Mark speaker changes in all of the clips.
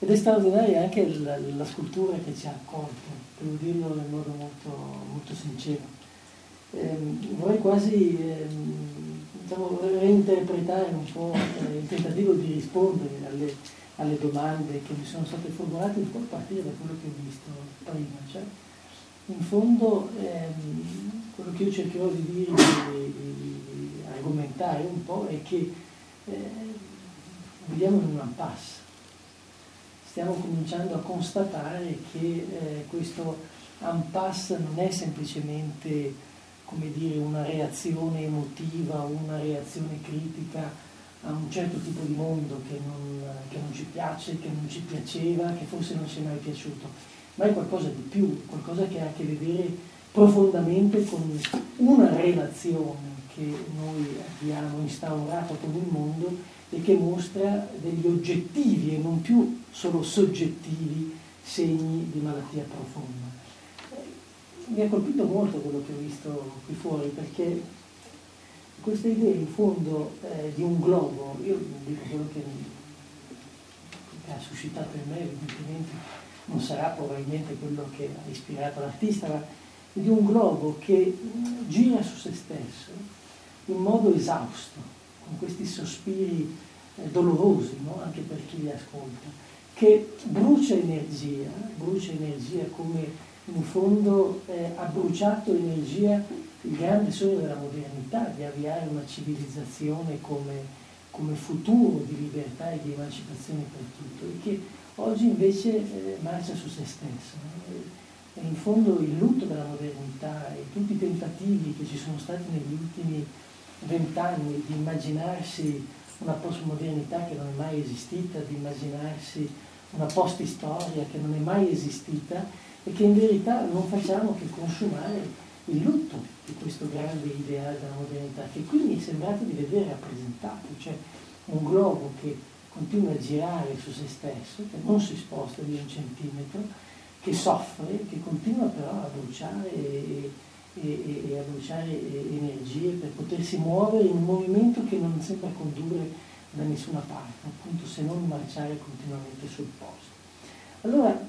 Speaker 1: Ed è straordinaria anche la scultura che ci ha accolto, devo dirlo in modo molto, molto sincero. Vorrei quasi diciamo, reinterpretare un po' il tentativo di rispondere alle domande che mi sono state formulate, un po' a partire da quello che ho visto prima. Cioè, in fondo quello che io cercherò di dire, di argomentare un po' è che viviamo in un impasse. Stiamo cominciando a constatare che questo impasse non è semplicemente, come dire, una reazione emotiva o una reazione critica a un certo tipo di mondo che non ci piace, che non ci piaceva, che forse non ci è mai piaciuto, ma è qualcosa di più, qualcosa che ha a che vedere profondamente con una relazione che noi abbiamo instaurato con il mondo e che mostra degli oggettivi e non più solo soggettivi segni di malattia profonda. Mi ha colpito molto quello che ho visto qui fuori, perché questa idea in fondo di un globo, io dico quello che ha suscitato in me, evidentemente non sarà probabilmente quello che ha ispirato l'artista, ma di un globo che gira su se stesso in modo esausto, con questi sospiri dolorosi, no? Anche per chi li ascolta, che brucia energia come in fondo ha bruciato energia il grande sogno della modernità, di avviare una civilizzazione come futuro di libertà e di emancipazione per tutto, e che oggi invece marcia su se stesso. E in fondo il lutto della modernità e tutti i tentativi che ci sono stati negli ultimi 20 anni di immaginarsi una postmodernità che non è mai esistita, di immaginarsi una post-istoria che non è mai esistita e che in verità non facciamo che consumare il lutto di questo grande ideale della modernità, che qui mi è sembrato di vedere rappresentato, cioè un globo che continua a girare su se stesso, che non si sposta di un centimetro, che soffre, che continua però a bruciare e a bruciare energie per potersi muovere in un movimento che non sembra condurre da nessuna parte, appunto, se non marciare continuamente sul posto. Allora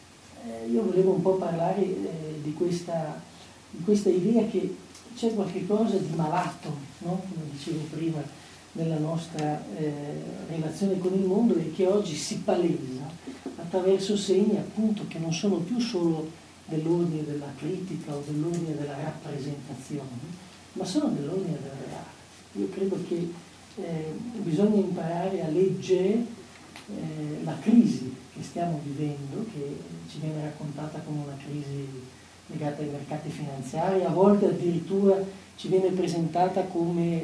Speaker 1: io volevo un po' parlare di questa idea che c'è qualche cosa di malato, no? Come dicevo prima, nella nostra relazione con il mondo, e che oggi si palesa attraverso segni appunto che non sono più solo dell'ordine della critica o dell'ordine della rappresentazione, ma sono dell'ordine del reale. Io credo che bisogna imparare a leggere la crisi che stiamo vivendo, che ci viene raccontata come una crisi legata ai mercati finanziari, a volte addirittura ci viene presentata come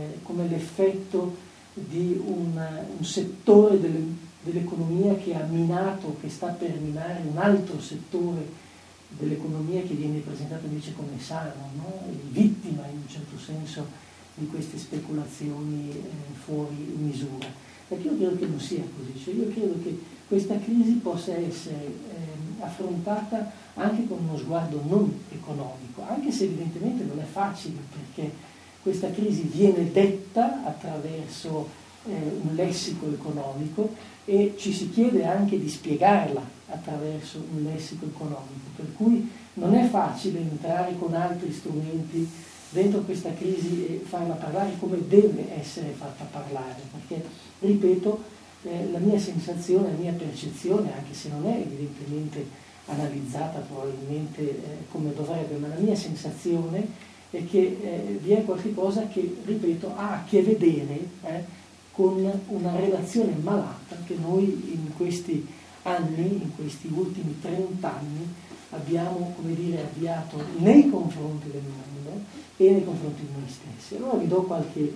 Speaker 1: l'effetto di un settore dell'economia che ha minato, che sta per minare un altro settore dell'economia che viene presentato invece come sano, no? Vittima in un certo senso di queste speculazioni fuori misura. Perché io credo che non sia così, cioè io credo che questa crisi possa essere affrontata anche con uno sguardo non economico, anche se evidentemente non è facile, perché questa crisi viene detta attraverso un lessico economico e ci si chiede anche di spiegarla attraverso un lessico economico, per cui non è facile entrare con altri strumenti dentro questa crisi e farla parlare come deve essere fatta parlare, perché, ripeto, la mia sensazione, la mia percezione, anche se non è evidentemente analizzata probabilmente come dovrebbe, ma la mia sensazione è che vi è qualcosa che, ripeto, ha a che vedere con una relazione malata che noi in questi anni, in questi ultimi 30 anni, abbiamo, come dire, avviato nei confronti del mondo e nei confronti di noi stessi. Allora vi do qualche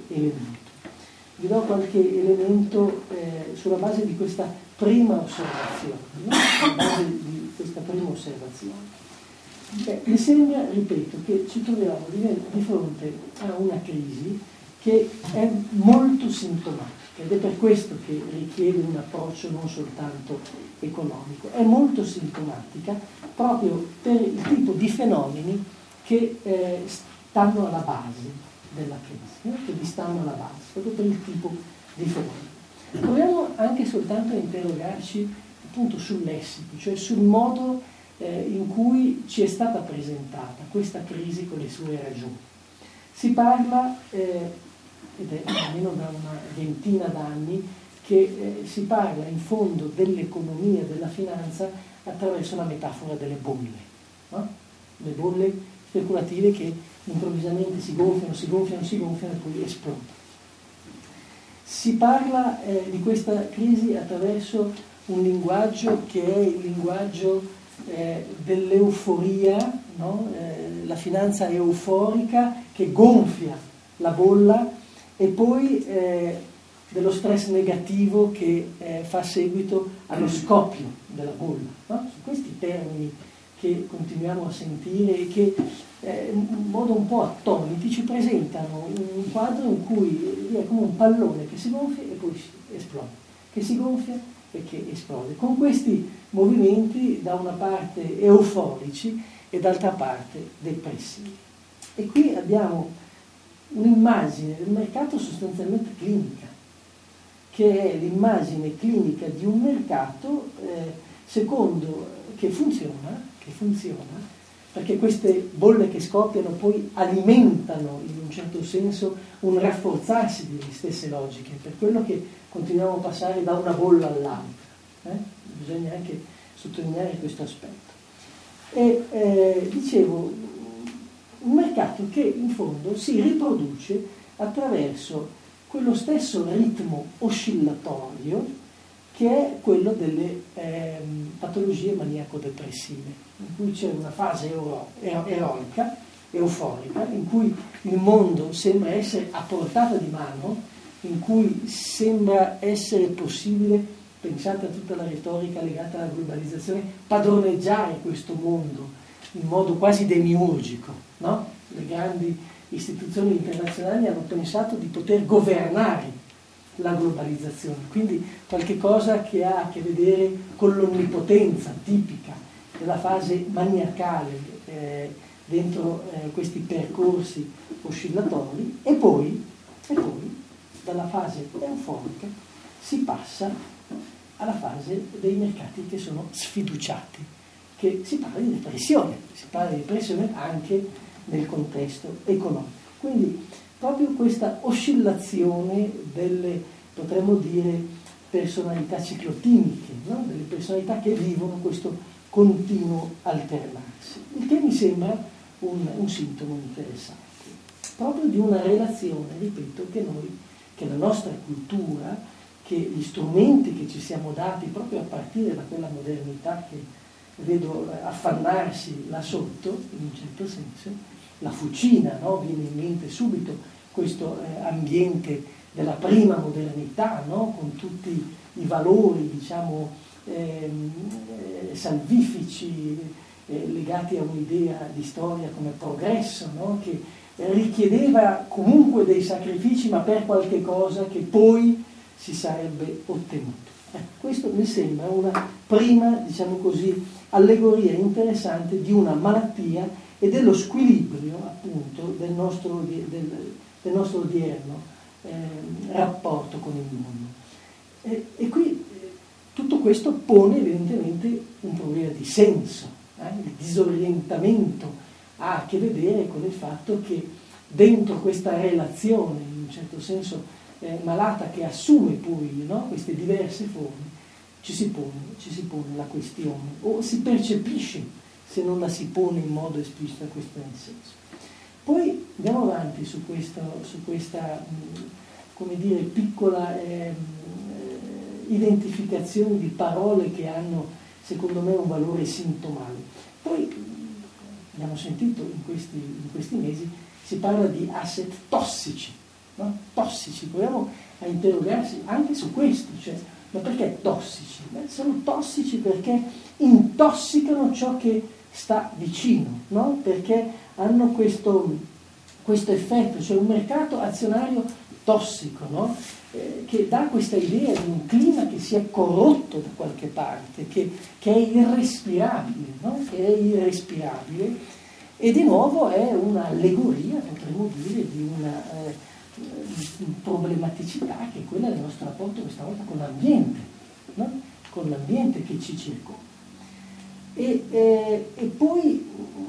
Speaker 1: elemento sulla base di questa prima osservazione, no? Sulla base di questa prima osservazione. Mi sembra, ripeto, che ci troviamo di fronte a una crisi che è molto sintomatica, ed è per questo che richiede un approccio non soltanto economico, è molto sintomatica proprio per il tipo di fenomeni che stanno alla base della crisi, che vi stanno alla base, proprio per il tipo di fenomeni. Proviamo anche soltanto a interrogarci appunto sul lessico, cioè sul modo in cui ci è stata presentata questa crisi con le sue ragioni. Si parla, ed è almeno da una ventina d'anni, che si parla in fondo dell'economia e della finanza attraverso la metafora delle bolle, no? Le bolle speculative che improvvisamente si gonfiano e poi esplodono. Si parla di questa crisi attraverso un linguaggio che è il linguaggio dell'euforia, no? La finanza euforica che gonfia la bolla, e poi dello stress negativo che fa seguito allo scoppio della bolla, no? Su questi termini che continuiamo a sentire e che in modo un po' attoniti ci presentano un quadro in cui è come un pallone che si gonfia e poi esplode, che si gonfia e che esplode, con questi movimenti da una parte euforici e d'altra parte depressivi. E qui abbiamo un'immagine del mercato sostanzialmente clinica, che è l'immagine clinica di un mercato secondo che funziona, perché queste bolle che scoppiano poi alimentano in un certo senso un rafforzarsi delle stesse logiche, per quello che continuiamo a passare da una bolla all'altra. Bisogna anche sottolineare questo aspetto. E dicevo, un mercato che in fondo si riproduce attraverso quello stesso ritmo oscillatorio che è quello delle patologie maniaco-depressive, in cui c'è una fase eroica, euforica, in cui il mondo sembra essere a portata di mano, in cui sembra essere possibile, pensate a tutta la retorica legata alla globalizzazione, padroneggiare questo mondo in modo quasi demiurgico, no? Le grandi istituzioni internazionali hanno pensato di poter governare la globalizzazione, quindi qualche cosa che ha a che vedere con l'onnipotenza tipica della fase maniacale dentro questi percorsi oscillatori, e poi dalla fase euforica si passa alla fase dei mercati che sono sfiduciati, che si parla di depressione anche nel contesto economico. Quindi proprio questa oscillazione delle, potremmo dire, personalità ciclotimiche, no? Delle personalità che vivono questo continuo alternarsi, il che mi sembra un sintomo interessante, proprio di una relazione, ripeto, che la nostra cultura, che gli strumenti che ci siamo dati proprio a partire da quella modernità che vedo affannarsi là sotto, in un certo senso, la fucina, no? Viene in mente subito questo ambiente della prima modernità, no? Con tutti i valori, diciamo, salvifici, legati a un'idea di storia come progresso, no? Che richiedeva comunque dei sacrifici, ma per qualche cosa che poi si sarebbe ottenuto. Questo mi sembra una prima, diciamo così, allegoria interessante di una malattia e dello squilibrio appunto del nostro odierno rapporto con il mondo. E qui tutto questo pone evidentemente un problema di senso. Il disorientamento ha a che vedere con il fatto che dentro questa relazione, in un certo senso malata, che assume poi, no, queste diverse forme, ci si pone la questione, o si percepisce, se non la si pone in modo esplicito, questo nel senso. Poi andiamo avanti su questa come dire, piccola identificazione di parole che hanno, secondo me, un valore sintomale. Poi abbiamo sentito in questi mesi si parla di asset tossici, no? Tossici, proviamo a interrogarsi anche su questo, cioè, ma perché tossici? Sono tossici perché intossicano ciò che sta vicino, no? Perché hanno questo effetto, cioè un mercato azionario tossico, no? Che dà questa idea di un clima che si è corrotto da qualche parte, che è irrespirabile, no? Che è irrespirabile, e di nuovo è un'allegoria, potremmo dire, di una problematicità che è quella del nostro rapporto questa volta con l'ambiente, no? con l'ambiente che ci circonda. E poi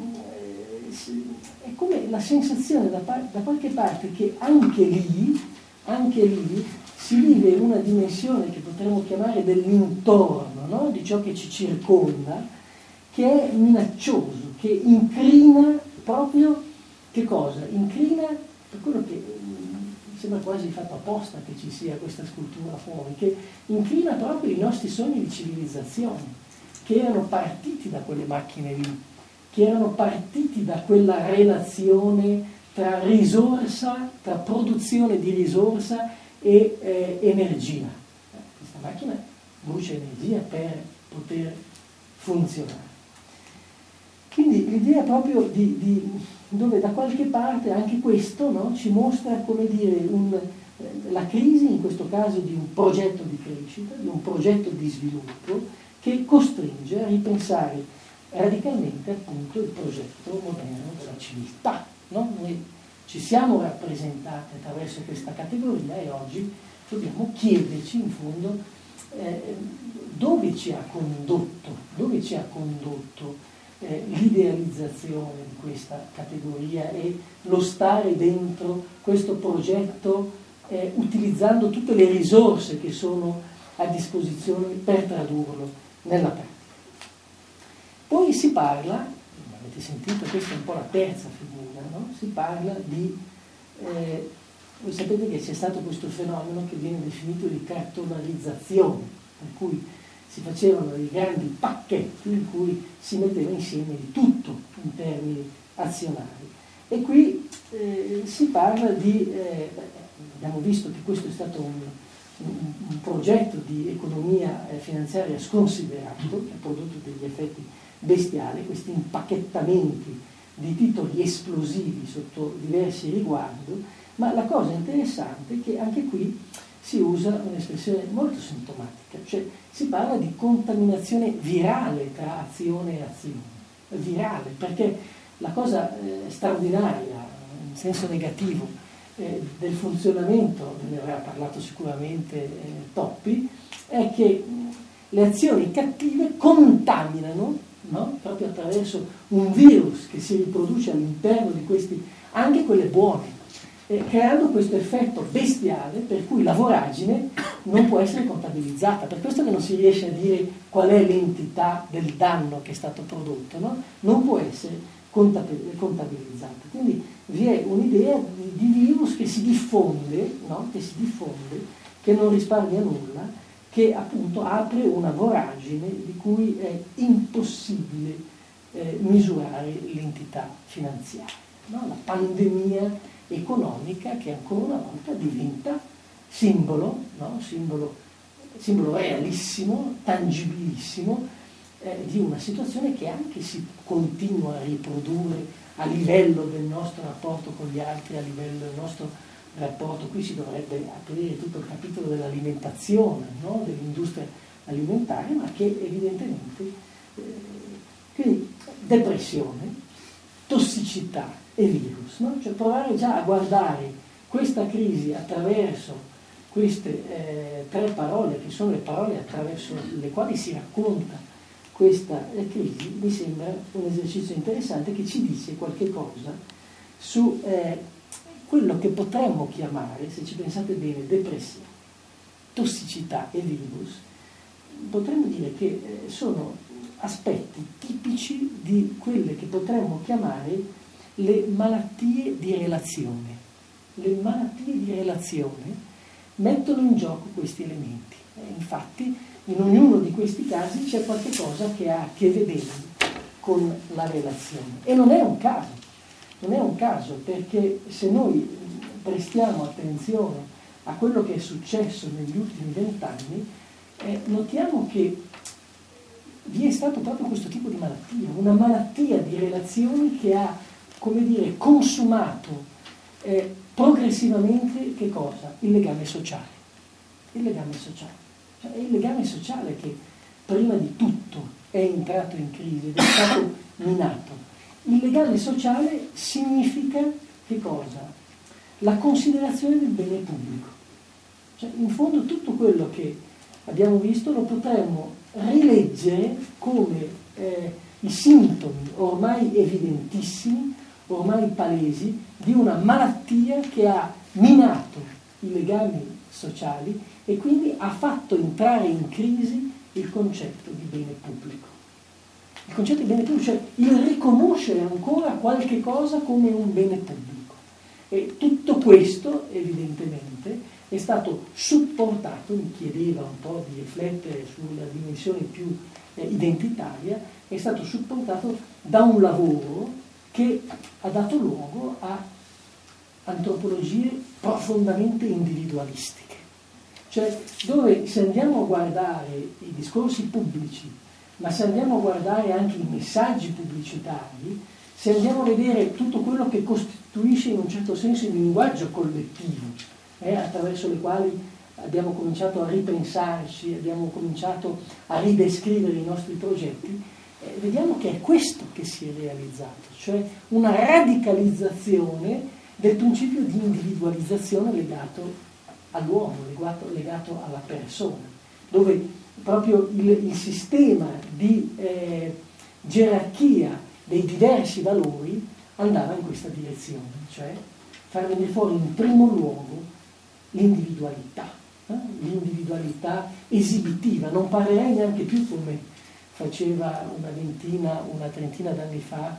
Speaker 1: è come la sensazione da qualche parte che anche lì si vive una dimensione che potremmo chiamare dell'intorno, no? Di ciò che ci circonda, che è minaccioso, che incrina proprio che cosa? Incrina per quello che sembra quasi fatto apposta che ci sia questa scultura fuori, che incrina proprio i nostri sogni di civilizzazione, che erano partiti da quelle macchine lì, che erano partiti da quella relazione tra risorsa, tra produzione di risorsa e energia. Questa macchina brucia energia per poter funzionare. Quindi l'idea proprio dove da qualche parte anche questo, no, ci mostra, come dire, la crisi, in questo caso di un progetto di crescita, di un progetto di sviluppo, che costringe a ripensare radicalmente appunto il progetto moderno della civiltà. No? Noi ci siamo rappresentati attraverso questa categoria e oggi dobbiamo chiederci in fondo dove ci ha condotto l'idealizzazione di questa categoria e lo stare dentro questo progetto utilizzando tutte le risorse che sono a disposizione per tradurlo nella pratica. Poi si parla, avete sentito, questa è un po' la terza figura, no? Si parla di, voi sapete che c'è stato questo fenomeno che viene definito di cartolarizzazione, per cui si facevano dei grandi pacchetti in cui si metteva insieme di tutto in termini azionari. E qui si parla di, abbiamo visto che questo è stato un progetto di economia finanziaria sconsiderato, che ha prodotto degli effetti bestiali, questi impacchettamenti di titoli esplosivi sotto diversi riguardi, ma la cosa interessante è che anche qui si usa un'espressione molto sintomatica, cioè si parla di contaminazione virale tra azione e azione, virale, perché la cosa straordinaria, in senso negativo, del funzionamento, ne aveva parlato sicuramente Toppi, è che le azioni cattive contaminano, no? Proprio attraverso un virus che si riproduce all'interno di questi, anche quelle buone, creando questo effetto bestiale per cui la voragine non può essere contabilizzata. Per questo che non si riesce a dire qual è l'entità del danno che è stato prodotto, no? Non può essere contabilizzata. Quindi vi è un'idea di virus che si diffonde, no? Che non risparmia nulla, che appunto apre una voragine di cui è impossibile misurare l'entità finanziaria. No? La pandemia economica che ancora una volta diventa simbolo, no? simbolo realissimo, tangibilissimo, di una situazione che anche si continua a riprodurre a livello del nostro rapporto con gli altri, a livello del nostro rapporto. Qui si dovrebbe aprire tutto il capitolo dell'alimentazione, no? Dell'industria alimentare, ma che evidentemente quindi depressione, tossicità e virus, no? Cioè provare già a guardare questa crisi attraverso queste tre parole, che sono le parole attraverso le quali si racconta questa crisi, mi sembra un esercizio interessante che ci dice qualche cosa su quello che potremmo chiamare, se ci pensate bene, depressione, tossicità e virus. Potremmo dire che sono aspetti tipici di quelle che potremmo chiamare le malattie di relazione. Le malattie di relazione mettono in gioco questi elementi. Infatti, in ognuno di questi casi c'è qualche cosa che ha a che vedere con la relazione. E non è un caso, perché se noi prestiamo attenzione a quello che è successo negli ultimi 20 anni, notiamo che vi è stato proprio questo tipo di malattia, una malattia di relazioni che ha, come dire, consumato progressivamente che cosa? Il legame sociale. Cioè, è il legame sociale che prima di tutto è entrato in crisi ed è stato minato. Il legame sociale significa che cosa? La considerazione del bene pubblico. Cioè, in fondo tutto quello che abbiamo visto, lo potremmo rileggere come i sintomi ormai evidentissimi, ormai palesi, di una malattia che ha minato i legami sociali e quindi ha fatto entrare in crisi il concetto di bene pubblico. Il concetto di bene pubblico, cioè il riconoscere ancora qualche cosa come un bene pubblico. E tutto questo, evidentemente, è stato supportato, mi chiedeva un po' di riflettere sulla dimensione più identitaria, è stato supportato da un lavoro che ha dato luogo a antropologie profondamente individualistiche. Cioè, dove se andiamo a guardare i discorsi pubblici, ma se andiamo a guardare anche i messaggi pubblicitari, se andiamo a vedere tutto quello che costituisce in un certo senso il linguaggio collettivo, attraverso le quali abbiamo cominciato a ripensarci, abbiamo cominciato a ridescrivere i nostri progetti, vediamo che è questo che si è realizzato, cioè una radicalizzazione del principio di individualizzazione legato all'uomo, legato alla persona, dove proprio il sistema di gerarchia dei diversi valori andava in questa direzione, cioè far venire fuori in primo luogo l'individualità esibitiva. Non parlerei neanche più, come faceva una trentina d'anni fa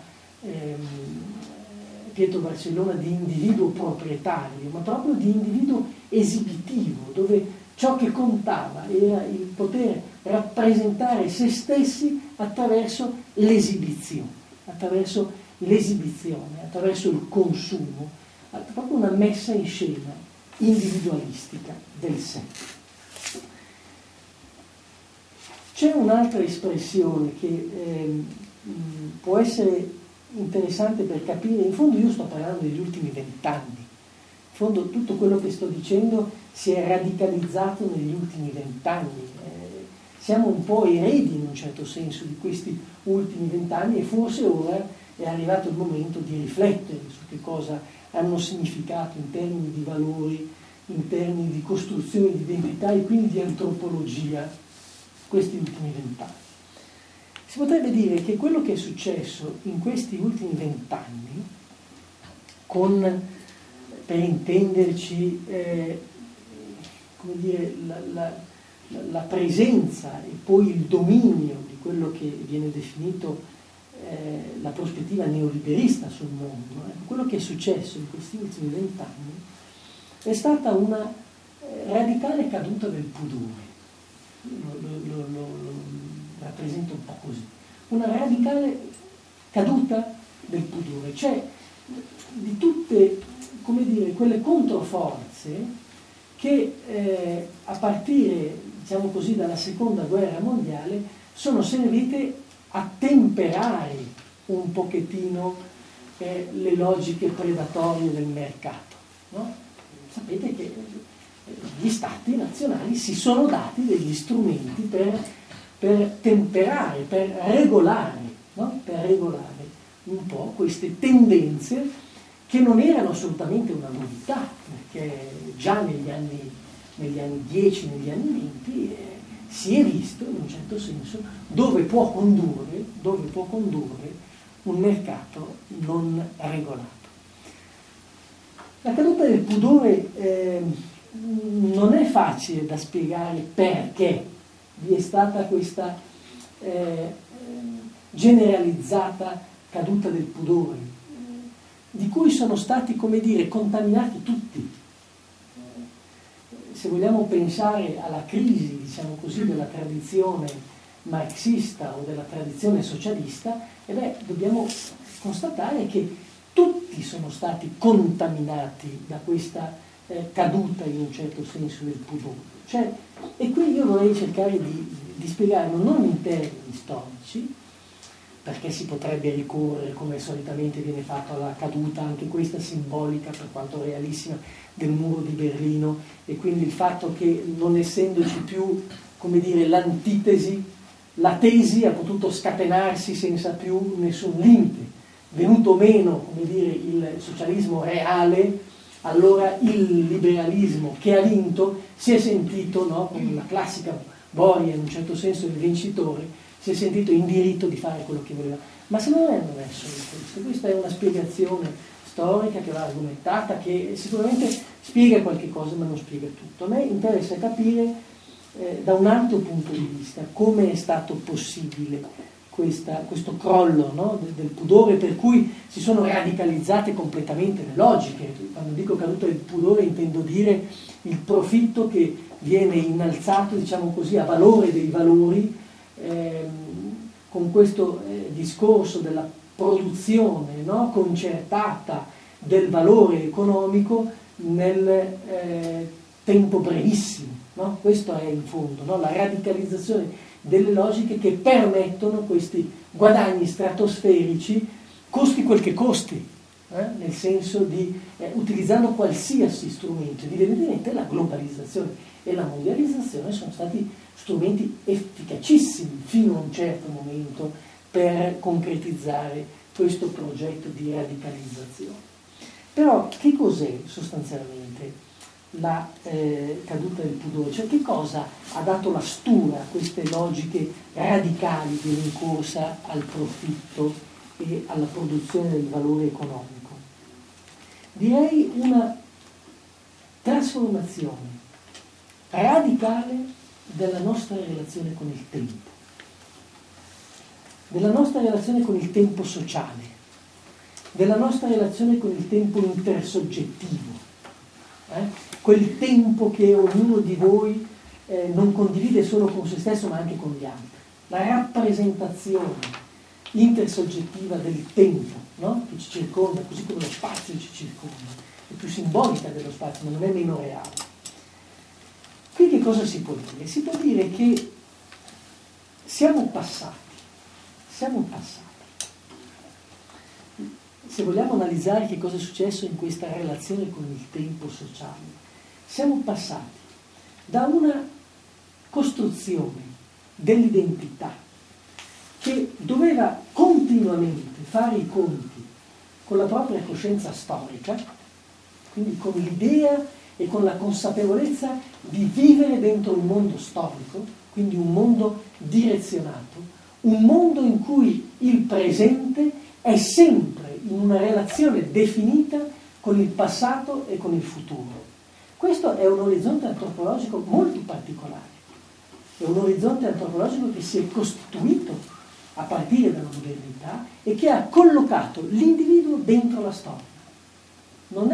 Speaker 1: Pietro Barcellona, di individuo proprietario, ma proprio di individuo esibitivo, dove ciò che contava era il poter rappresentare se stessi attraverso l'esibizione, attraverso il consumo, proprio una messa in scena individualistica del sé. C'è un'altra espressione che può essere interessante per capire. In fondo io sto parlando degli ultimi 20 anni, in fondo tutto quello che sto dicendo si è radicalizzato negli ultimi 20 anni. Siamo un po' eredi in un certo senso di questi ultimi 20 anni e forse ora è arrivato il momento di riflettere su che cosa hanno significato in termini di valori, in termini di costruzione di identità e quindi di antropologia questi ultimi 20 anni. Si potrebbe dire che quello che è successo in questi ultimi 20 anni, per intenderci, come dire, la presenza e poi il dominio di quello che viene definito la prospettiva neoliberista sul mondo, quello che è successo in questi ultimi 20 anni è stata una radicale caduta del pudore. Lo rappresento un po' così, una radicale caduta del pudore, cioè di tutte, come dire, quelle controforze che a partire, diciamo così, dalla seconda guerra mondiale sono servite a temperare un pochettino le logiche predatorie del mercato, no? Sapete che gli stati nazionali si sono dati degli strumenti per temperare, per regolare, no? Per regolare un po' queste tendenze che non erano assolutamente una novità, perché già negli anni 10, negli anni 20 si è visto in un certo senso dove può condurre un mercato non regolato. La caduta del pudore non è facile da spiegare perché vi è stata questa generalizzata caduta del pudore, di cui sono stati, come dire, contaminati tutti. Se vogliamo pensare alla crisi, diciamo così, della tradizione marxista o della tradizione socialista, dobbiamo constatare che tutti sono stati contaminati da questa caduta in un certo senso del pudore. Cioè, e qui io vorrei cercare di spiegarlo non in termini storici, perché si potrebbe ricorrere, come solitamente viene fatto, alla caduta, anche questa simbolica per quanto realissima, del muro di Berlino, e quindi il fatto che, non essendoci più, come dire, l'antitesi, la tesi ha potuto scatenarsi senza più nessun limite. Venuto meno, come dire, il socialismo reale, allora il liberalismo che ha vinto si è sentito, no, con la classica Boria, in un certo senso il vincitore, si è sentito in diritto di fare quello che voleva. Ma secondo me non è solo questo, questa è una spiegazione storica che va argomentata, che sicuramente spiega qualche cosa ma non spiega tutto. A me interessa capire da un altro punto di vista come è stato possibile questo crollo, no? del pudore, per cui si sono radicalizzate completamente le logiche. Quando dico caduta del pudore intendo dire il profitto che viene innalzato, diciamo così, a valore dei valori, con questo discorso della produzione, no? concertata del valore economico nel tempo brevissimo. No? Questo è in fondo, no? La radicalizzazione delle logiche che permettono questi guadagni stratosferici, costi quel che costi, nel senso di utilizzando qualsiasi strumento. Evidentemente la globalizzazione e la mondializzazione sono stati strumenti efficacissimi fino a un certo momento per concretizzare questo progetto di radicalizzazione. Però che cos'è sostanzialmente la caduta del pudore? Cioè che cosa ha dato la stura a queste logiche radicali di rincorsa al profitto e alla produzione del valore economico? Direi una trasformazione radicale della nostra relazione con il tempo, della nostra relazione con il tempo sociale, della nostra relazione con il tempo intersoggettivo, quel tempo che ognuno di voi non condivide solo con se stesso ma anche con gli altri, la rappresentazione intersoggettiva del tempo, no? che ci circonda, così come lo spazio ci circonda, è più simbolica dello spazio ma non è meno reale. Qui che cosa si può dire? Si può dire che siamo passati. Se vogliamo analizzare che cosa è successo in questa relazione con il tempo sociale, siamo passati da una costruzione dell'identità che doveva continuamente fare i conti con la propria coscienza storica, quindi con l'idea e con la consapevolezza di vivere dentro un mondo storico, quindi un mondo direzionato, un mondo in cui il presente è sempre in una relazione definita con il passato e con il futuro. Questo è un orizzonte antropologico molto particolare, è un orizzonte antropologico che si è costituito a partire dalla modernità e che ha collocato l'individuo dentro la storia. Non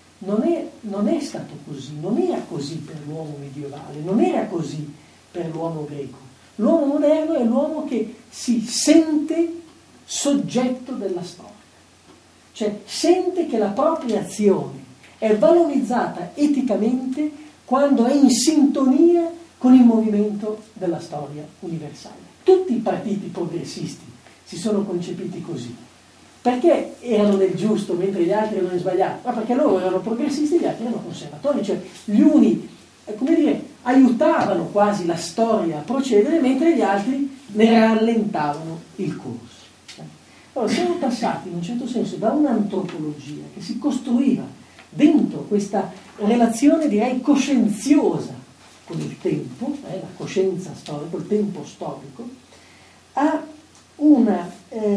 Speaker 1: è stato così, non era così per l'uomo medievale, non era così per l'uomo greco. L'uomo moderno è l'uomo che si sente soggetto della storia, cioè sente che la propria azione è valorizzata eticamente quando è in sintonia con il movimento della storia universale. Tutti i partiti progressisti si sono concepiti così. Perché erano nel giusto mentre gli altri erano nel sbagliato? Ma perché loro erano progressisti e gli altri erano conservatori, cioè gli uni, come dire, aiutavano quasi la storia a procedere mentre gli altri ne rallentavano il corso. Allora siamo passati in un certo senso da un'antropologia che si costruiva dentro questa relazione, direi, coscienziosa con il tempo, la coscienza storica, il tempo storico, a una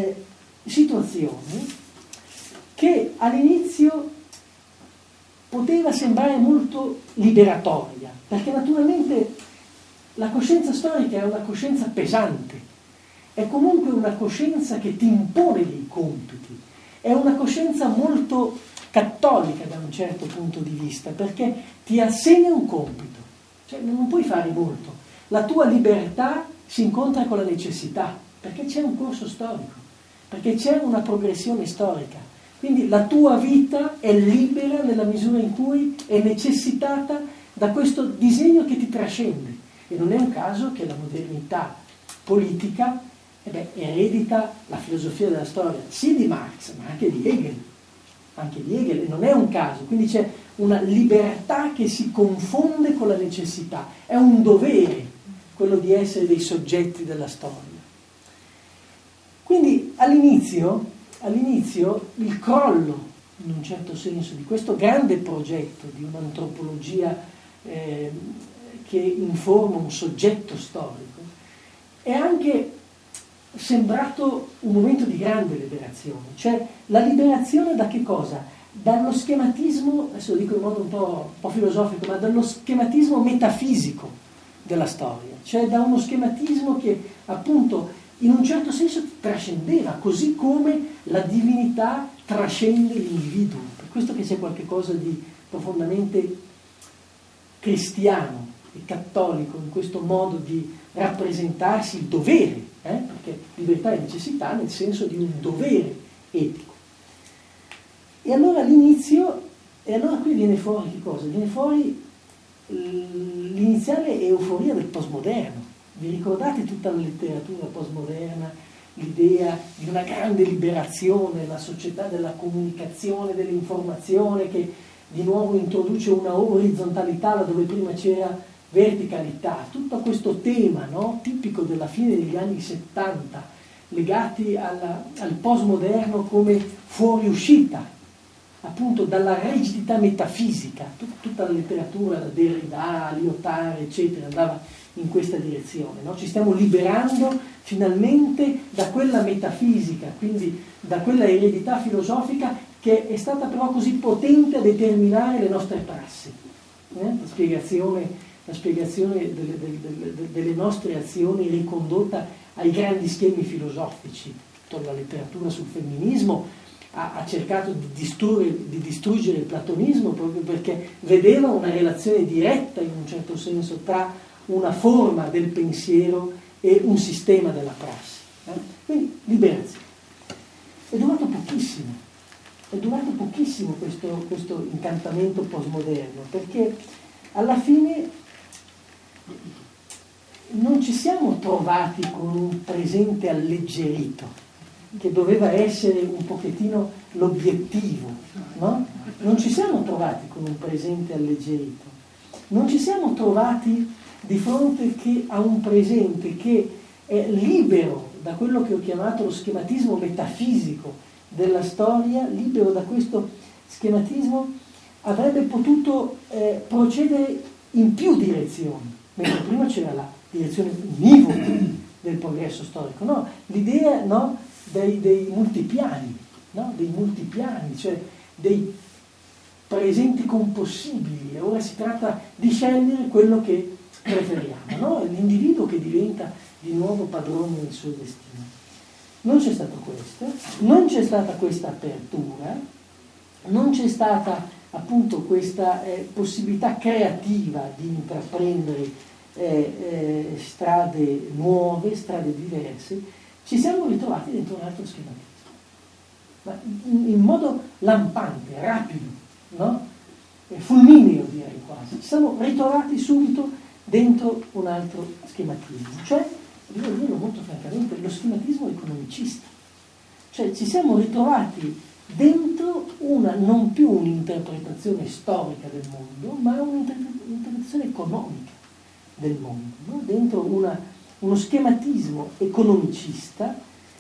Speaker 1: situazione che all'inizio poteva sembrare molto liberatoria, perché naturalmente la coscienza storica è una coscienza pesante, è comunque una coscienza che ti impone dei compiti, è una coscienza molto cattolica da un certo punto di vista, perché ti assegna un compito, cioè non puoi fare molto, la tua libertà si incontra con la necessità, perché c'è un corso storico, perché c'è una progressione storica, quindi la tua vita è libera nella misura in cui è necessitata da questo disegno che ti trascende. E non è un caso che la modernità politica eredita la filosofia della storia, sì di Marx, ma anche di Hegel, e non è un caso, quindi c'è una libertà che si confonde con la necessità, è un dovere quello di essere dei soggetti della storia. Quindi all'inizio il crollo, in un certo senso, di questo grande progetto di un'antropologia che informa un soggetto storico, è anche sembrato un momento di grande liberazione. Cioè la liberazione da che cosa? Dallo schematismo, adesso lo dico in modo un po' filosofico, ma dallo schematismo metafisico della storia, cioè da uno schematismo che appunto in un certo senso trascendeva, così come la divinità trascende l'individuo. Per questo che c'è qualcosa di profondamente cristiano e cattolico in questo modo di rappresentarsi il dovere, perché libertà e necessità nel senso di un dovere etico. E allora all'inizio, e allora qui viene fuori che cosa? Viene fuori l'iniziale euforia del postmoderno. Vi ricordate tutta la letteratura postmoderna, l'idea di una grande liberazione, la società della comunicazione, dell'informazione, che di nuovo introduce una orizzontalità laddove prima c'era verticalità, tutto questo tema, no? Tipico della fine degli anni 70, legati al postmoderno come fuoriuscita appunto dalla rigidità metafisica. Tutta la letteratura, da Derrida, Lyotard, eccetera, andava in questa direzione, no? Ci stiamo liberando finalmente da quella metafisica, quindi da quella eredità filosofica che è stata però così potente a determinare le nostre prassi. La spiegazione delle nostre azioni ricondotta ai grandi schemi filosofici. Tutta la letteratura sul femminismo ha cercato di distruggere il platonismo proprio perché vedeva una relazione diretta in un certo senso tra una forma del pensiero e un sistema della prassi. Quindi liberazione. È durato pochissimo questo incantamento postmoderno, perché alla fine non ci siamo trovati con un presente alleggerito, che doveva essere un pochettino l'obiettivo, no? Non ci siamo trovati con un presente alleggerito, non ci siamo trovati di fronte a un presente che è libero da quello che ho chiamato lo schematismo metafisico della storia, libero da questo schematismo, avrebbe potuto procedere in più direzioni, mentre prima c'era la direzione univoca del progresso storico, no? L'idea, no, dei multipiani, no? Dei multipiani, cioè dei presenti compossibili. Ora si tratta di scegliere quello che preferiamo, no? È l'individuo che diventa di nuovo padrone del suo destino. Non c'è stato questo, non c'è stata questa apertura, non c'è stata appunto questa possibilità creativa di intraprendere strade nuove, strade diverse. Ci siamo ritrovati dentro un altro schematismo, ma in modo lampante, rapido, no? Fulmineo direi quasi. Ci siamo ritrovati subito dentro un altro schematismo, cioè, devo dirlo molto francamente, lo schematismo economicista. Cioè ci siamo ritrovati dentro non più un'interpretazione storica del mondo, ma un'interpretazione economica del mondo, no? Dentro uno schematismo economicista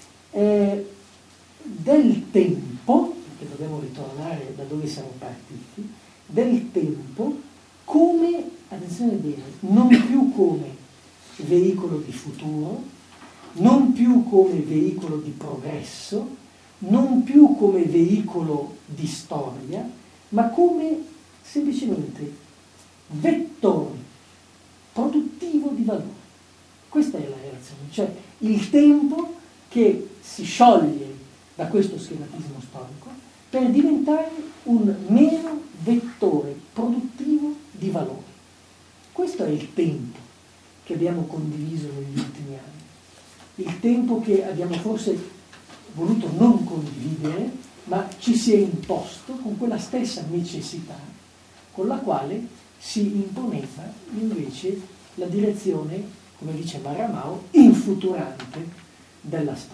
Speaker 1: del tempo, perché dobbiamo ritornare da dove siamo partiti, del tempo come, attenzione bene, non più come veicolo di futuro, non più come veicolo di progresso, non più come veicolo di storia, ma come semplicemente vettore produttivo di valore. Questa è la relazione, cioè il tempo che si scioglie da questo schematismo storico per diventare un mero vettore produttivo di valore. Questo è il tempo che abbiamo condiviso negli ultimi anni, il tempo che abbiamo forse voluto non condividere, ma ci si è imposto con quella stessa necessità con la quale si imponeva invece la direzione, come dice Maramao, infuturante della storia.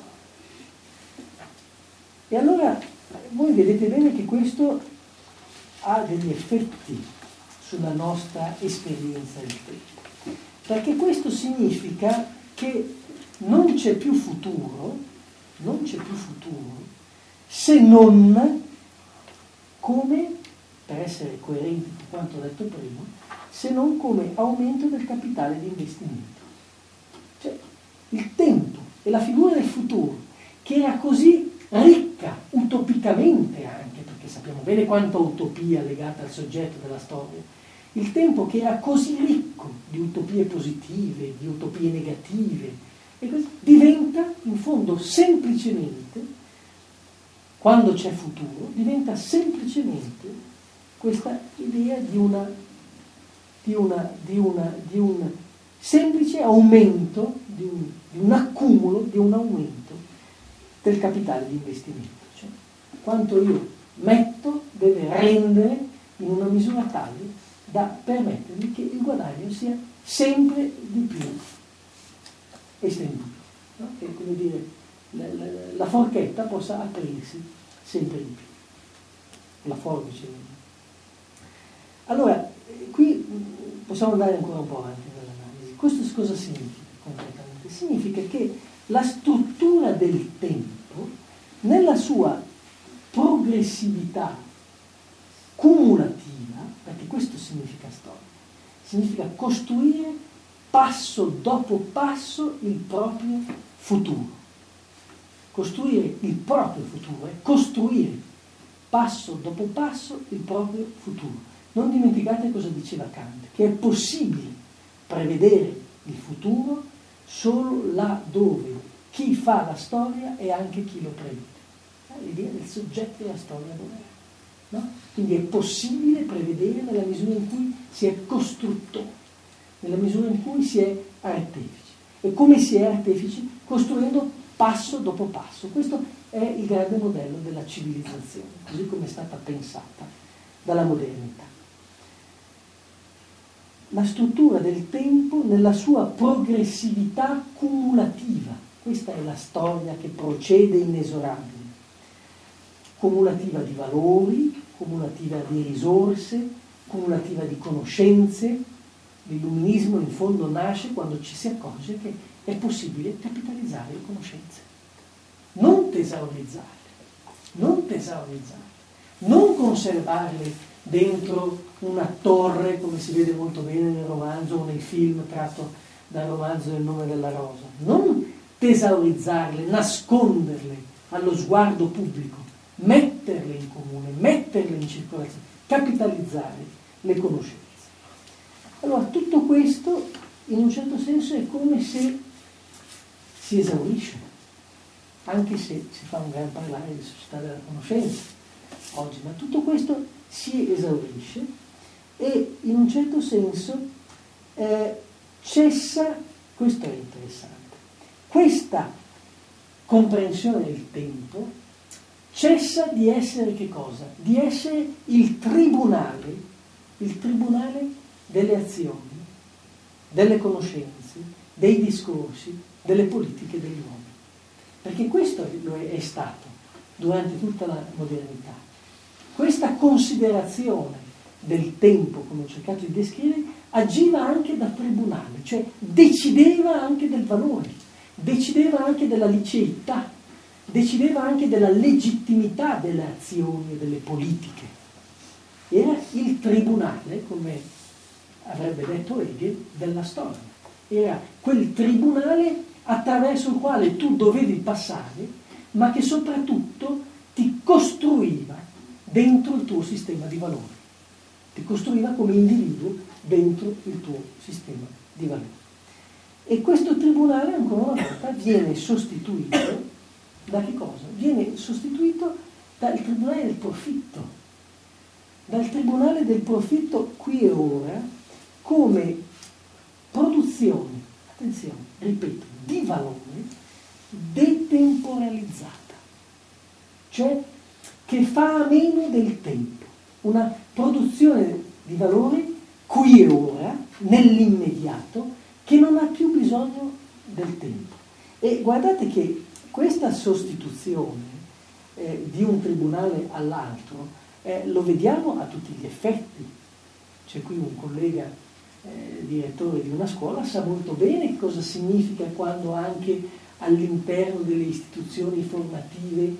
Speaker 1: E allora voi vedete bene che questo ha degli effetti sulla nostra esperienza del tempo, perché questo significa che non c'è più futuro se non come per essere coerenti con quanto ho detto prima, se non come aumento del capitale di investimento. Cioè, il tempo e la figura del futuro, che era così ricca, utopicamente anche, perché sappiamo bene quanta utopia legata al soggetto della storia, il tempo che era così ricco di utopie positive, di utopie negative, e così, diventa in fondo semplicemente, quando c'è futuro, diventa semplicemente questa idea di un semplice aumento, di un accumulo, di un aumento del capitale di investimento. Cioè, quanto io metto deve rendere in una misura tale da permettermi che il guadagno sia sempre di più estendibile, no? Che, come dire, la forchetta possa aprirsi sempre di più, la forbice. Allora, qui possiamo andare ancora un po' avanti nell'analisi. Questo cosa significa concretamente? Significa che la struttura del tempo, nella sua progressività cumulativa, perché questo significa storia, significa costruire passo dopo passo il proprio futuro. Costruire il proprio futuro è costruire passo dopo passo il proprio futuro. Non dimenticate cosa diceva Kant, che è possibile prevedere il futuro solo là dove chi fa la storia è anche chi lo prevede. L'idea del soggetto della storia dov'è? No? Quindi è possibile prevedere nella misura in cui si è costruttori, nella misura in cui si è artefici. E come si è artefici? Costruendo passo dopo passo. Questo è il grande modello della civilizzazione, così come è stata pensata dalla modernità. La struttura del tempo nella sua progressività cumulativa. Questa è la storia che procede inesorabile. Cumulativa di valori, cumulativa di risorse, cumulativa di conoscenze. L'illuminismo in fondo nasce quando ci si accorge che è possibile capitalizzare le conoscenze, non tesaurizzarle, non conservarle dentro una torre, come si vede molto bene nel romanzo o nel film tratto dal romanzo del Nome della Rosa, non tesaurizzarle, nasconderle allo sguardo pubblico, metterle in comune, metterle in circolazione, capitalizzare le conoscenze. Allora, tutto questo, in un certo senso, è come se si esaurisce, anche se si fa un gran parlare di società della conoscenza oggi, ma tutto questo si esaurisce e, in un certo senso, cessa, questo è interessante, questa comprensione del tempo cessa di essere che cosa? Di essere il tribunale delle azioni, delle conoscenze, dei discorsi, delle politiche degli uomini. Perché questo lo è stato durante tutta la modernità. Questa considerazione del tempo, come ho cercato di descrivere, agiva anche da tribunale, cioè decideva anche del valore, decideva anche della liceità, decideva anche della legittimità delle azioni e delle politiche. Era il tribunale, come avrebbe detto Hegel, della storia. Era quel tribunale attraverso il quale tu dovevi passare, ma che soprattutto ti costruiva dentro il tuo sistema di valori. Ti costruiva come individuo dentro il tuo sistema di valori. E questo tribunale, ancora una volta, viene sostituito da che cosa? Viene sostituito dal tribunale del profitto. Dal tribunale del profitto qui e ora, come produzione, attenzione, ripeto, di valore detemporalizzata, cioè che fa a meno del tempo, una produzione di valore qui e ora, nell'immediato, che non ha più bisogno del tempo. E guardate che questa sostituzione di un tribunale all'altro lo vediamo a tutti gli effetti. C'è qui un collega direttore di una scuola, sa molto bene cosa significa quando anche all'interno delle istituzioni formative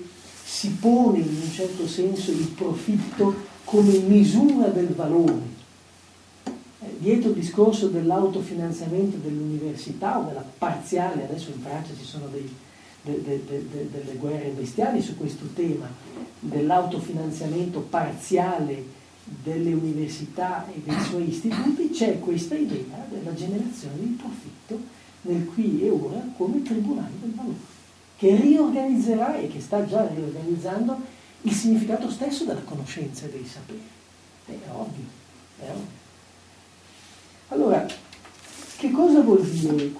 Speaker 1: si pone in un certo senso il profitto come misura del valore. Dietro il discorso dell'autofinanziamento dell'università o della parziale, adesso in Francia ci sono delle guerre bestiali su questo tema, dell'autofinanziamento parziale delle università e dei suoi istituti, c'è questa idea della generazione di profitto nel qui e ora come tribunale del valore, che riorganizzerà e che sta già riorganizzando il significato stesso della conoscenza e dei saperi. È ovvio, è ovvio. Allora, che cosa vuol dire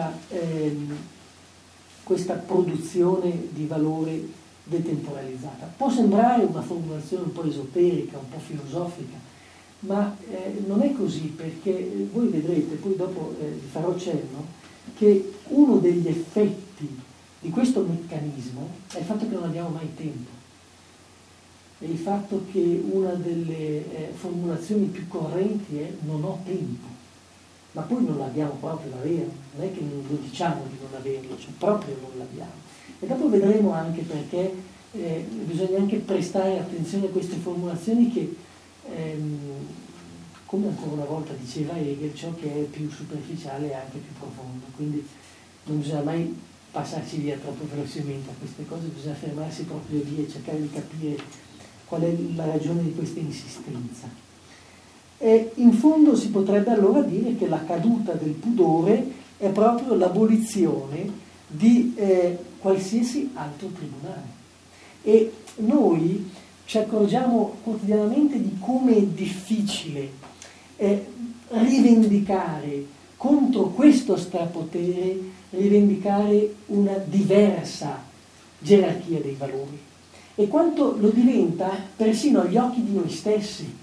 Speaker 1: questa produzione di valore detemporalizzata? Può sembrare una formulazione un po' esoterica, un po' filosofica, ma non è così, perché voi vedrete, poi dopo vi farò cenno, che uno degli effetti di questo meccanismo è il fatto che non abbiamo mai tempo. È il fatto che una delle formulazioni più correnti è non ho tempo. Ma poi non l'abbiamo proprio davvero, non è che lo diciamo di non averlo, cioè proprio non l'abbiamo. E dopo vedremo anche perché bisogna anche prestare attenzione a queste formulazioni che, come ancora una volta diceva Hegel, ciò che è più superficiale è anche più profondo, quindi non bisogna mai passarci via troppo velocemente a queste cose, bisogna fermarsi proprio lì e cercare di capire qual è la ragione di questa insistenza. E in fondo si potrebbe allora dire che la caduta del pudore è proprio l'abolizione di qualsiasi altro tribunale. E noi ci accorgiamo quotidianamente di come è difficile rivendicare contro questo strapotere, rivendicare una diversa gerarchia dei valori. E quanto lo diventa persino agli occhi di noi stessi.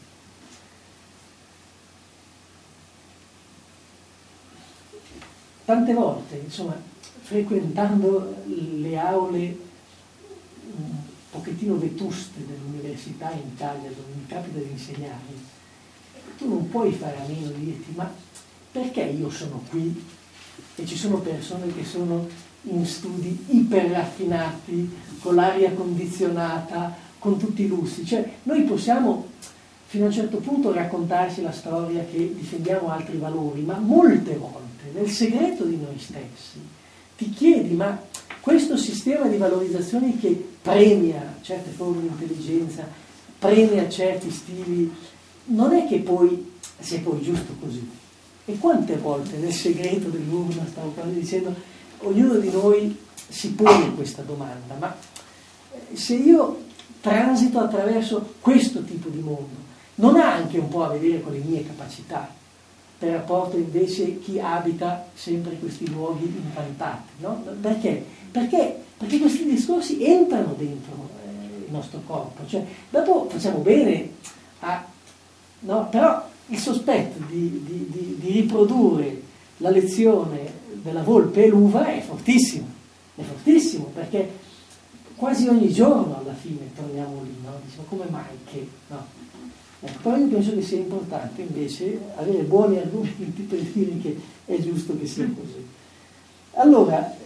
Speaker 1: Tante volte, insomma, frequentando le aule un pochettino vetuste dell'università in Italia, dove mi capita di insegnare, tu non puoi fare a meno di dirti: ma perché io sono qui e ci sono persone che sono in studi iperraffinati, con l'aria condizionata, con tutti i lussi? Cioè, noi possiamo fino a un certo punto raccontarci la storia che difendiamo altri valori, ma molte volte nel segreto di noi stessi ti chiedi: ma questo sistema di valorizzazione che premia certe forme di intelligenza, premia certi stili, non è che poi sia poi giusto così? E quante volte nel segreto dell'urna, stavo quasi dicendo, ognuno di noi si pone questa domanda: ma se io transito attraverso questo tipo di mondo, non ha anche un po' a vedere con le mie capacità, per rapporto invece chi abita sempre questi luoghi incantati, no? Perché? Perché questi discorsi entrano dentro il nostro corpo, cioè dopo facciamo bene a... no? Però il sospetto di riprodurre la lezione della volpe e l'uva è fortissimo, perché quasi ogni giorno alla fine torniamo lì, no? Diciamo, come mai che... no? Però io penso che sia importante invece avere buoni argomenti per dire che è giusto che sia così. Allora,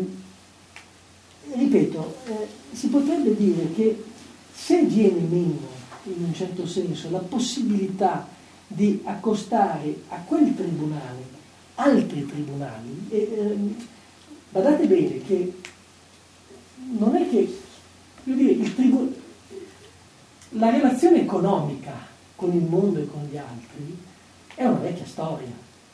Speaker 1: ripeto, si potrebbe dire che se viene meno, in un certo senso, la possibilità di accostare a quel tribunale altri tribunali, badate bene che non è che, voglio dire, la relazione economica con il mondo e con gli altri è una vecchia storia,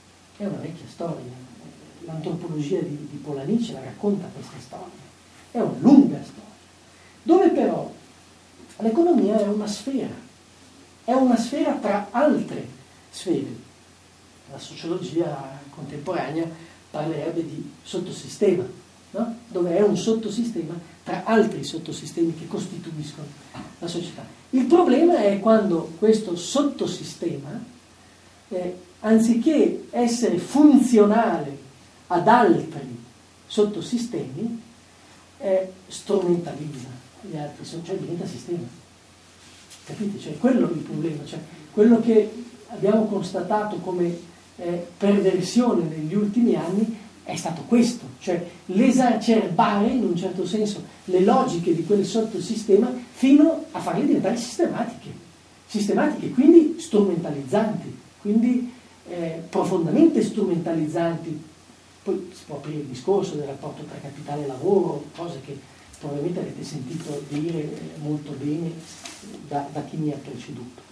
Speaker 1: L'antropologia di Polanyi la racconta questa storia, è una lunga storia, dove però l'economia è una sfera tra altre sfere. La sociologia contemporanea parlerebbe di sottosistema, no? Dove è un sottosistema tra altri sottosistemi che costituiscono la società. Il problema è quando questo sottosistema, anziché essere funzionale ad altri sottosistemi, strumentalizza gli altri, cioè diventa sistema. Capite? Cioè, quello è il problema, cioè quello che abbiamo constatato come perversione negli ultimi anni è stato questo, cioè l'esacerbare in un certo senso le logiche di quel sottosistema fino a farle diventare sistematiche, quindi strumentalizzanti, quindi profondamente strumentalizzanti. Poi si può aprire il discorso del rapporto tra capitale e lavoro, cose che probabilmente avete sentito dire molto bene da chi mi ha preceduto.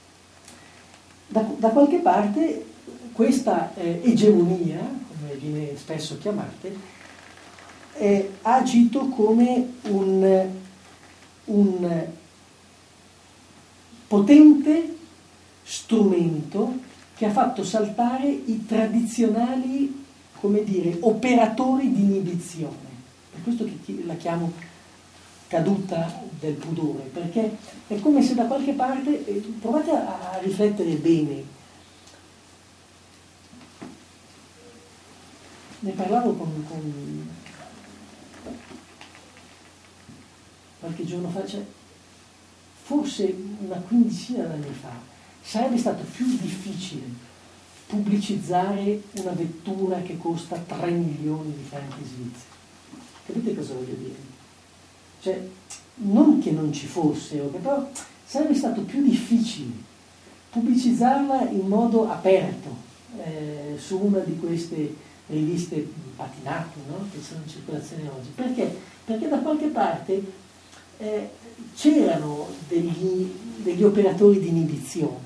Speaker 1: Da qualche parte questa egemonia, come viene spesso chiamata, ha agito come un potente strumento che ha fatto saltare i tradizionali, come dire, operatori di inibizione. Per questo che la chiamo caduta del pudore, perché è come se da qualche parte, provate a riflettere bene, ne parlavo con qualche giorno fa, cioè, forse una quindicina d'anni fa sarebbe stato più difficile pubblicizzare una vettura che costa 3 milioni di franchi svizzeri. Capite cosa voglio dire? Cioè, non che non ci fosse, però sarebbe stato più difficile pubblicizzarla in modo aperto su una di queste riviste patinate, no? Che sono in circolazione oggi. Perché? Perché da qualche parte c'erano degli operatori di inibizione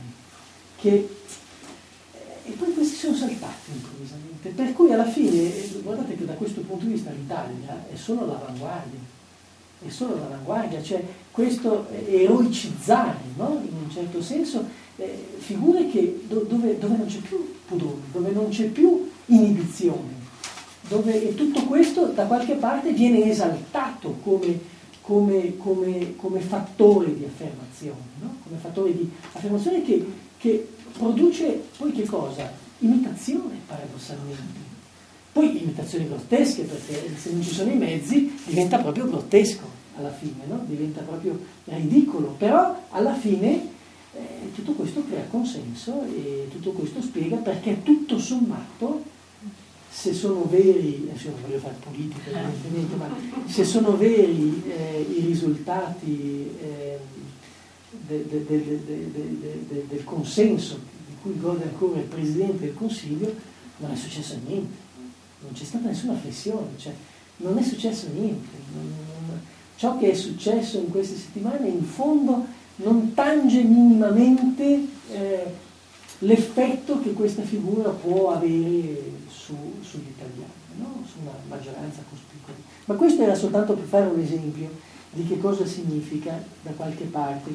Speaker 1: e poi questi sono saltati improvvisamente, per cui alla fine guardate che da questo punto di vista l'Italia è solo all'avanguardia, cioè questo eroicizzare, no? In un certo senso figure che dove non c'è più pudore, dove non c'è più inibizione, dove tutto questo da qualche parte viene esaltato come fattore di affermazione, no? Come fattore di affermazione che produce poi che cosa? Imitazione, paradossalmente. Poi imitazioni grottesche, perché se non ci sono i mezzi diventa proprio grottesco alla fine, no? Diventa proprio ridicolo, però alla fine tutto questo crea consenso e tutto questo spiega perché tutto sommato, se sono veri, adesso non voglio fare politica evidentemente, ma se sono veri i risultati del consenso di cui gode ancora il Presidente del Consiglio, non è successo niente, non c'è stata nessuna flessione, cioè non è successo niente. Ciò che è successo in queste settimane in fondo non tange minimamente l'effetto che questa figura può avere sugli italiani, no? Su una maggioranza cospicua. Ma questo era soltanto per fare un esempio di che cosa significa da qualche parte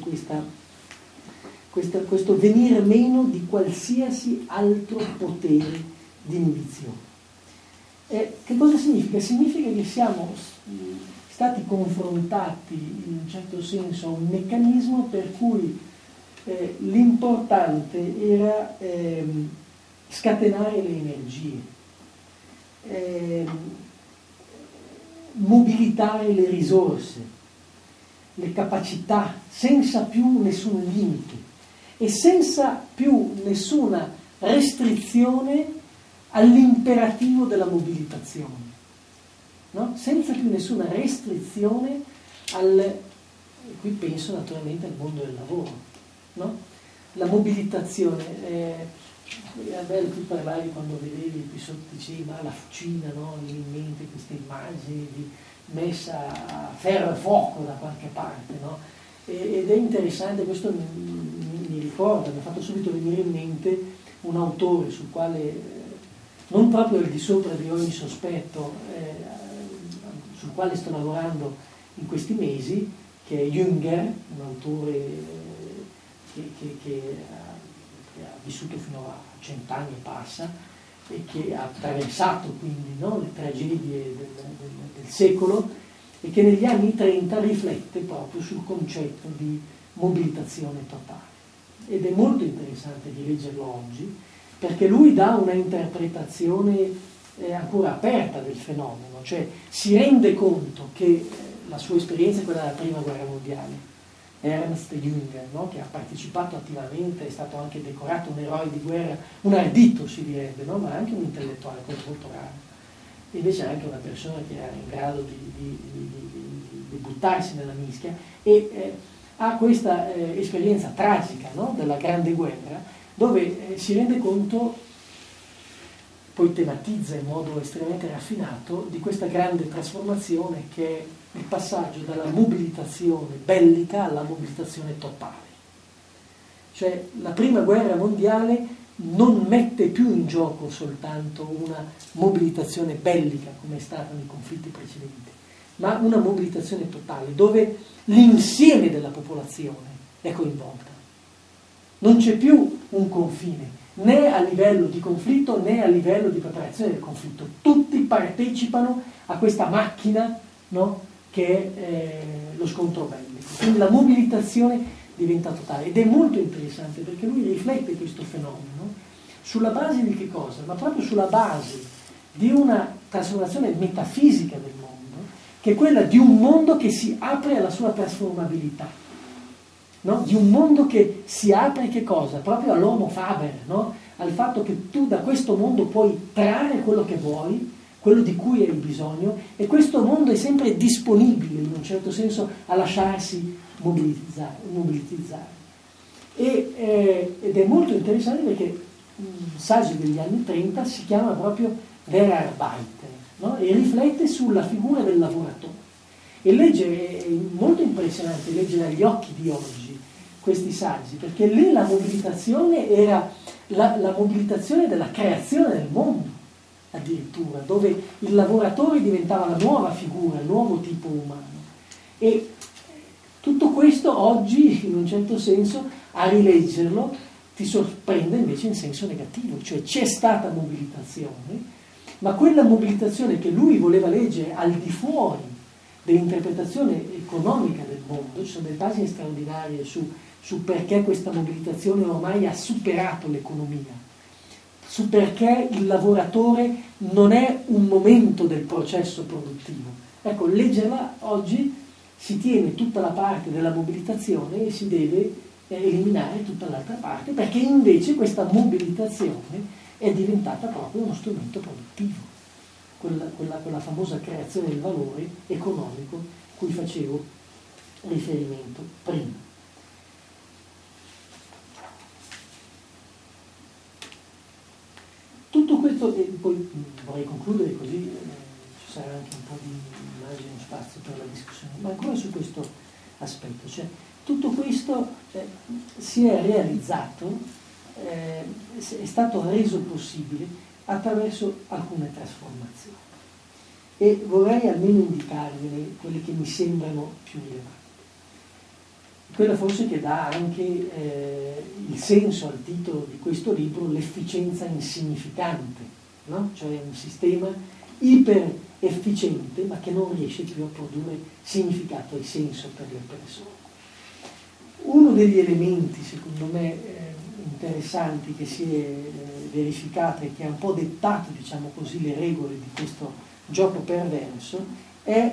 Speaker 1: questo venire meno di qualsiasi altro potere di inibizione. Che cosa significa? Significa che siamo stati confrontati in un certo senso a un meccanismo per cui l'importante era scatenare le energie, mobilitare le risorse, le capacità, senza più nessun limite e senza più nessuna restrizione all'imperativo della mobilitazione, no? Senza più nessuna restrizione qui penso naturalmente al mondo del lavoro, no? La mobilitazione, è bello qui parlare quando vedevi qui sotto, dicevi ma la fucina, no? Mi viene in mente queste immagini di messa a ferro e fuoco da qualche parte, no? Ed è interessante, questo mi ricorda, mi ha fatto subito venire in mente un autore sul quale non proprio al di sopra di ogni sospetto, sul quale sto lavorando in questi mesi, che è Jünger, un autore che ha vissuto fino a 100 anni e passa, e che ha attraversato quindi, no, le tragedie del secolo, e che negli anni 30 riflette proprio sul concetto di mobilitazione totale. Ed è molto interessante di leggerlo oggi, perché lui dà una interpretazione ancora aperta del fenomeno, cioè si rende conto che la sua esperienza è quella della Prima Guerra Mondiale. Ernst Jünger, no? Che ha partecipato attivamente, è stato anche decorato un eroe di guerra, un ardito si direbbe, no? Ma anche un intellettuale, molto raro. invece anche una persona che era in grado di buttarsi nella mischia, e ha questa esperienza tragica, no? Della Grande Guerra, dove si rende conto, poi tematizza in modo estremamente raffinato, di questa grande trasformazione che è il passaggio dalla mobilitazione bellica alla mobilitazione totale. Cioè la prima guerra mondiale non mette più in gioco soltanto una mobilitazione bellica come è stata nei conflitti precedenti, ma una mobilitazione totale dove l'insieme della popolazione è coinvolta. Non c'è più un confine, né a livello di conflitto né a livello di preparazione del conflitto. Tutti partecipano a questa macchina, no? Che è lo scontro bellico. Quindi la mobilitazione diventa totale, ed è molto interessante perché lui riflette questo fenomeno sulla base di che cosa? Ma proprio sulla base di una trasformazione metafisica del mondo, che è quella di un mondo che si apre alla sua trasformabilità, no? Di un mondo che si apre che cosa? Proprio all'homo faber, no? Al fatto che tu da questo mondo puoi trarre quello che vuoi, quello di cui hai bisogno, e questo mondo è sempre disponibile in un certo senso a lasciarsi mobilizzare. Ed è molto interessante perché un saggio degli anni 30 si chiama proprio Der Arbeiter, no? E riflette sulla figura del lavoratore. E leggere, è molto impressionante leggere agli occhi di oggi questi saggi, perché lì la mobilitazione era la mobilitazione della creazione del mondo, addirittura, dove il lavoratore diventava la nuova figura, il nuovo tipo umano. E tutto questo oggi, in un certo senso, a rileggerlo, ti sorprende invece in senso negativo, cioè c'è stata mobilitazione, ma quella mobilitazione che lui voleva leggere al di fuori dell'interpretazione economica del mondo, ci sono delle pagine straordinarie su perché questa mobilitazione ormai ha superato l'economia, su perché il lavoratore non è un momento del processo produttivo. Ecco, leggerla oggi si tiene tutta la parte della mobilitazione e si deve eliminare tutta l'altra parte, perché invece questa mobilitazione è diventata proprio uno strumento produttivo, quella famosa creazione del valore economico cui facevo riferimento prima. Tutto questo, e poi vorrei concludere così ci sarà anche un po' di immagine, spazio per la discussione, ma ancora su questo aspetto, cioè tutto questo si è realizzato, è stato reso possibile attraverso alcune trasformazioni, e vorrei almeno indicarvene quelle che mi sembrano più rilevanti. Quella forse che dà anche il senso al titolo di questo libro, l'efficienza insignificante, no? Cioè un sistema iper efficiente ma che non riesce più a produrre significato e senso per le persone. Uno degli elementi, secondo me, interessanti che si è verificato e che ha un po' dettato, diciamo così, le regole di questo gioco perverso è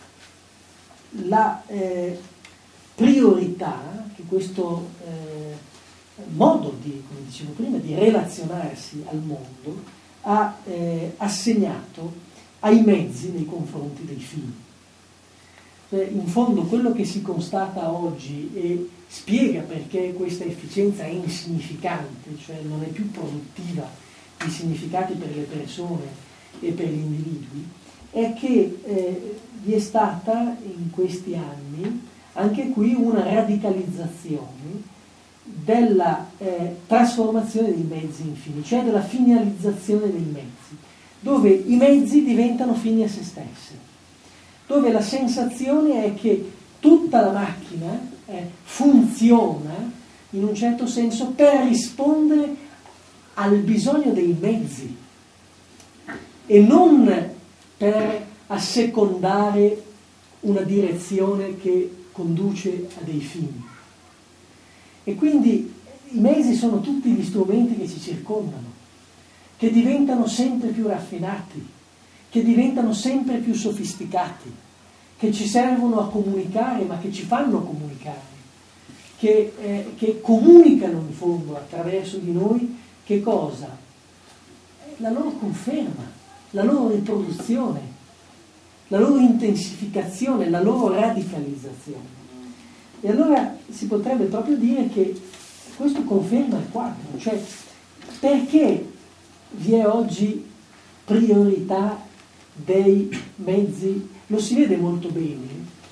Speaker 1: la priorità che questo modo di, come dicevo prima, di relazionarsi al mondo ha assegnato ai mezzi nei confronti dei fini. In fondo quello che si constata oggi e spiega perché questa efficienza è insignificante, cioè non è più produttiva di significati per le persone e per gli individui, è che vi è stata in questi anni anche qui una radicalizzazione della trasformazione dei mezzi in fini, cioè della finalizzazione dei mezzi, dove i mezzi diventano fini a se stessi, dove la sensazione è che tutta la macchina funziona in un certo senso per rispondere al bisogno dei mezzi e non per assecondare una direzione che conduce a dei fini. E quindi i mezzi sono tutti gli strumenti che ci circondano, che diventano sempre più raffinati, che diventano sempre più sofisticati, che ci servono a comunicare, ma che ci fanno comunicare, che comunicano in fondo attraverso di noi che cosa? La loro conferma, la loro riproduzione, la loro intensificazione, la loro radicalizzazione. E allora si potrebbe proprio dire che questo conferma il quadro, cioè perché vi è oggi priorità dei mezzi, lo si vede molto bene,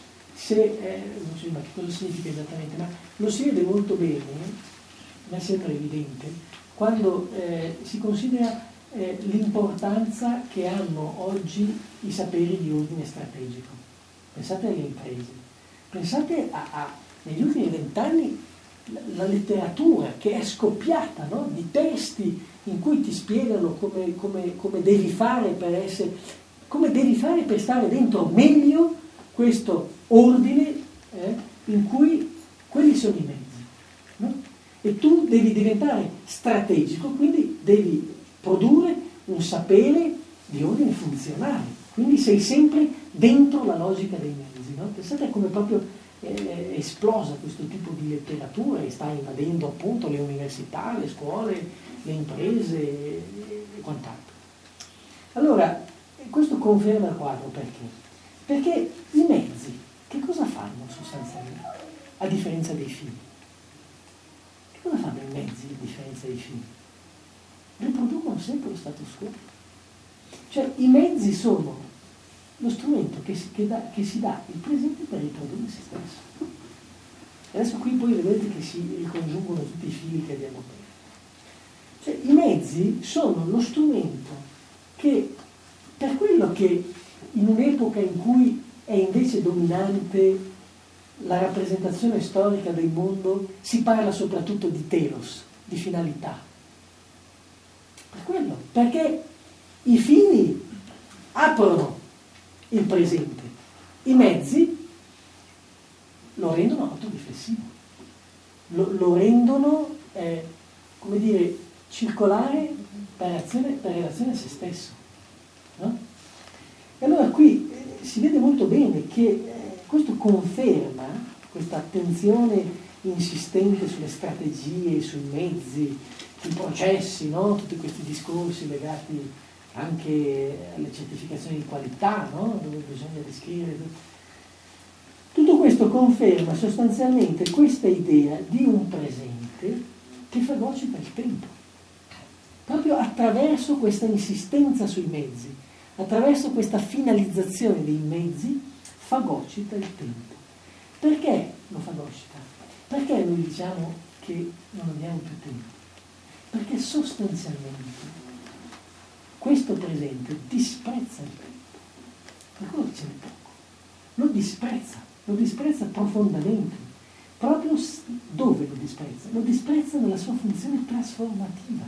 Speaker 1: non so ma che cosa significa esattamente, ma lo si vede molto bene, mi è sempre evidente, quando si considera l'importanza che hanno oggi i saperi di ordine strategico. Pensate alle imprese, pensate negli ultimi 20 anni la letteratura che è scoppiata, no? Di testi in cui ti spiegano come devi fare come devi fare per stare dentro meglio questo ordine in cui quelli sono i mezzi, no? E tu devi diventare strategico, quindi devi produrre un sapere di ordine funzionale, quindi sei sempre dentro la logica dei mezzi, no? Pensate come proprio è esplosa questo tipo di letteratura e sta invadendo appunto le università, le scuole, le imprese e quant'altro. Allora, questo conferma il quadro perché? Perché i mezzi, che cosa fanno sostanzialmente, a differenza dei fini? Che cosa fanno i mezzi a differenza dei fini? Riproducono sempre lo status quo. Cioè i mezzi sono lo strumento che si dà il presente per riprodurre se stesso. Adesso qui poi vedete che si ricongiungono tutti i fili che abbiamo detto. Cioè i mezzi sono lo strumento che, per quello che in un'epoca in cui è invece dominante la rappresentazione storica del mondo, si parla soprattutto di telos, di finalità. Per quello, perché i fini aprono il presente, i mezzi lo rendono autoriflessivo, lo rendono, come dire, circolare per relazione a se stesso, no? E allora qui si vede molto bene che questo conferma questa attenzione insistente sulle strategie, sui mezzi, sui processi, no? Tutti questi discorsi legati anche alle certificazioni di qualità, no? Dove bisogna descrivere tutto questo conferma sostanzialmente questa idea di un presente che fagocita il tempo, proprio attraverso questa insistenza sui mezzi, attraverso questa finalizzazione dei mezzi fagocita il tempo. Perché lo fagocita? Perché noi diciamo che non abbiamo più tempo? Perché sostanzialmente questo presente disprezza il tempo, per quello ce n'è poco, lo disprezza profondamente, proprio dove lo disprezza? Lo disprezza nella sua funzione trasformativa.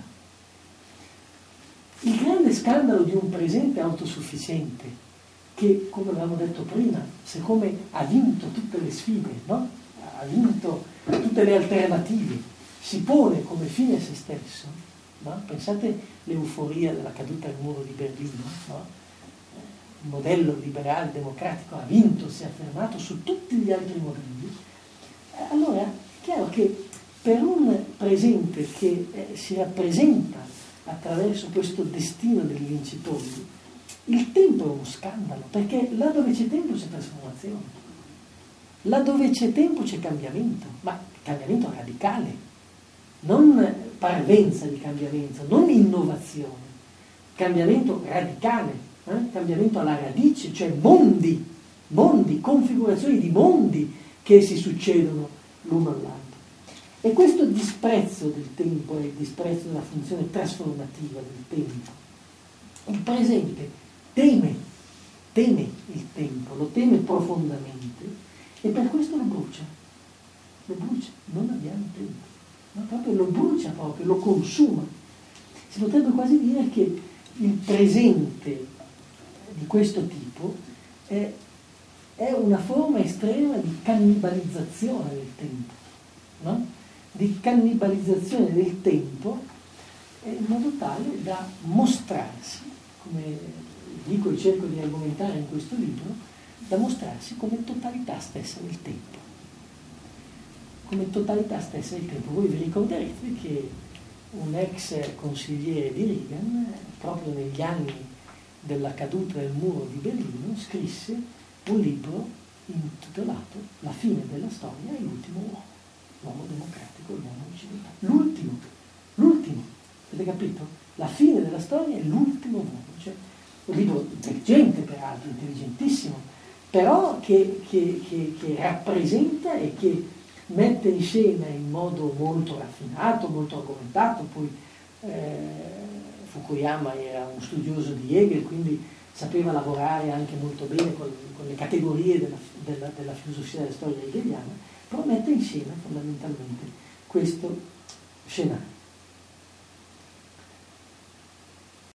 Speaker 1: Il grande scandalo di un presente autosufficiente, che come avevamo detto prima, siccome ha vinto tutte le sfide, no? Ha vinto tutte le alternative, si pone come fine a se stesso, no? Pensate l'euforia della caduta del muro di Berlino, no? Il modello liberale democratico ha vinto, si è affermato su tutti gli altri modelli. Allora è chiaro che per un presente che si rappresenta attraverso questo destino dei vincitori, il tempo è uno scandalo, perché là dove c'è tempo c'è trasformazione, là dove c'è tempo c'è cambiamento, ma cambiamento radicale, non parvenza di cambiamento, non innovazione, cambiamento radicale, cambiamento alla radice, cioè mondi, configurazioni di mondi che si succedono l'uno all'altro. E questo disprezzo del tempo è il disprezzo della funzione trasformativa del tempo. Il presente teme il tempo, lo teme profondamente e per questo lo brucia, non abbiamo tempo. No, proprio lo brucia, proprio lo consuma. Si potrebbe quasi dire che il presente di questo tipo è una forma estrema di cannibalizzazione del tempo, no? Di cannibalizzazione del tempo in modo tale da mostrarsi, come dico e cerco di argomentare in questo libro, da mostrarsi come totalità stessa del tempo. Come totalità stessa del tempo. Voi vi ricorderete che un ex consigliere di Reagan, proprio negli anni della caduta del muro di Berlino, scrisse un libro intitolato La fine della storia e l'ultimo uomo, l'uomo democratico, l'uomo occidentale. L'ultimo, avete capito? La fine della storia e l'ultimo uomo. Cioè, un libro intelligente, peraltro, intelligentissimo, però che rappresenta e che mette insieme in modo molto raffinato, molto argomentato. Poi Fukuyama era uno studioso di Hegel, quindi sapeva lavorare anche molto bene con le categorie della filosofia della storia hegeliana, però mette insieme fondamentalmente questo scenario.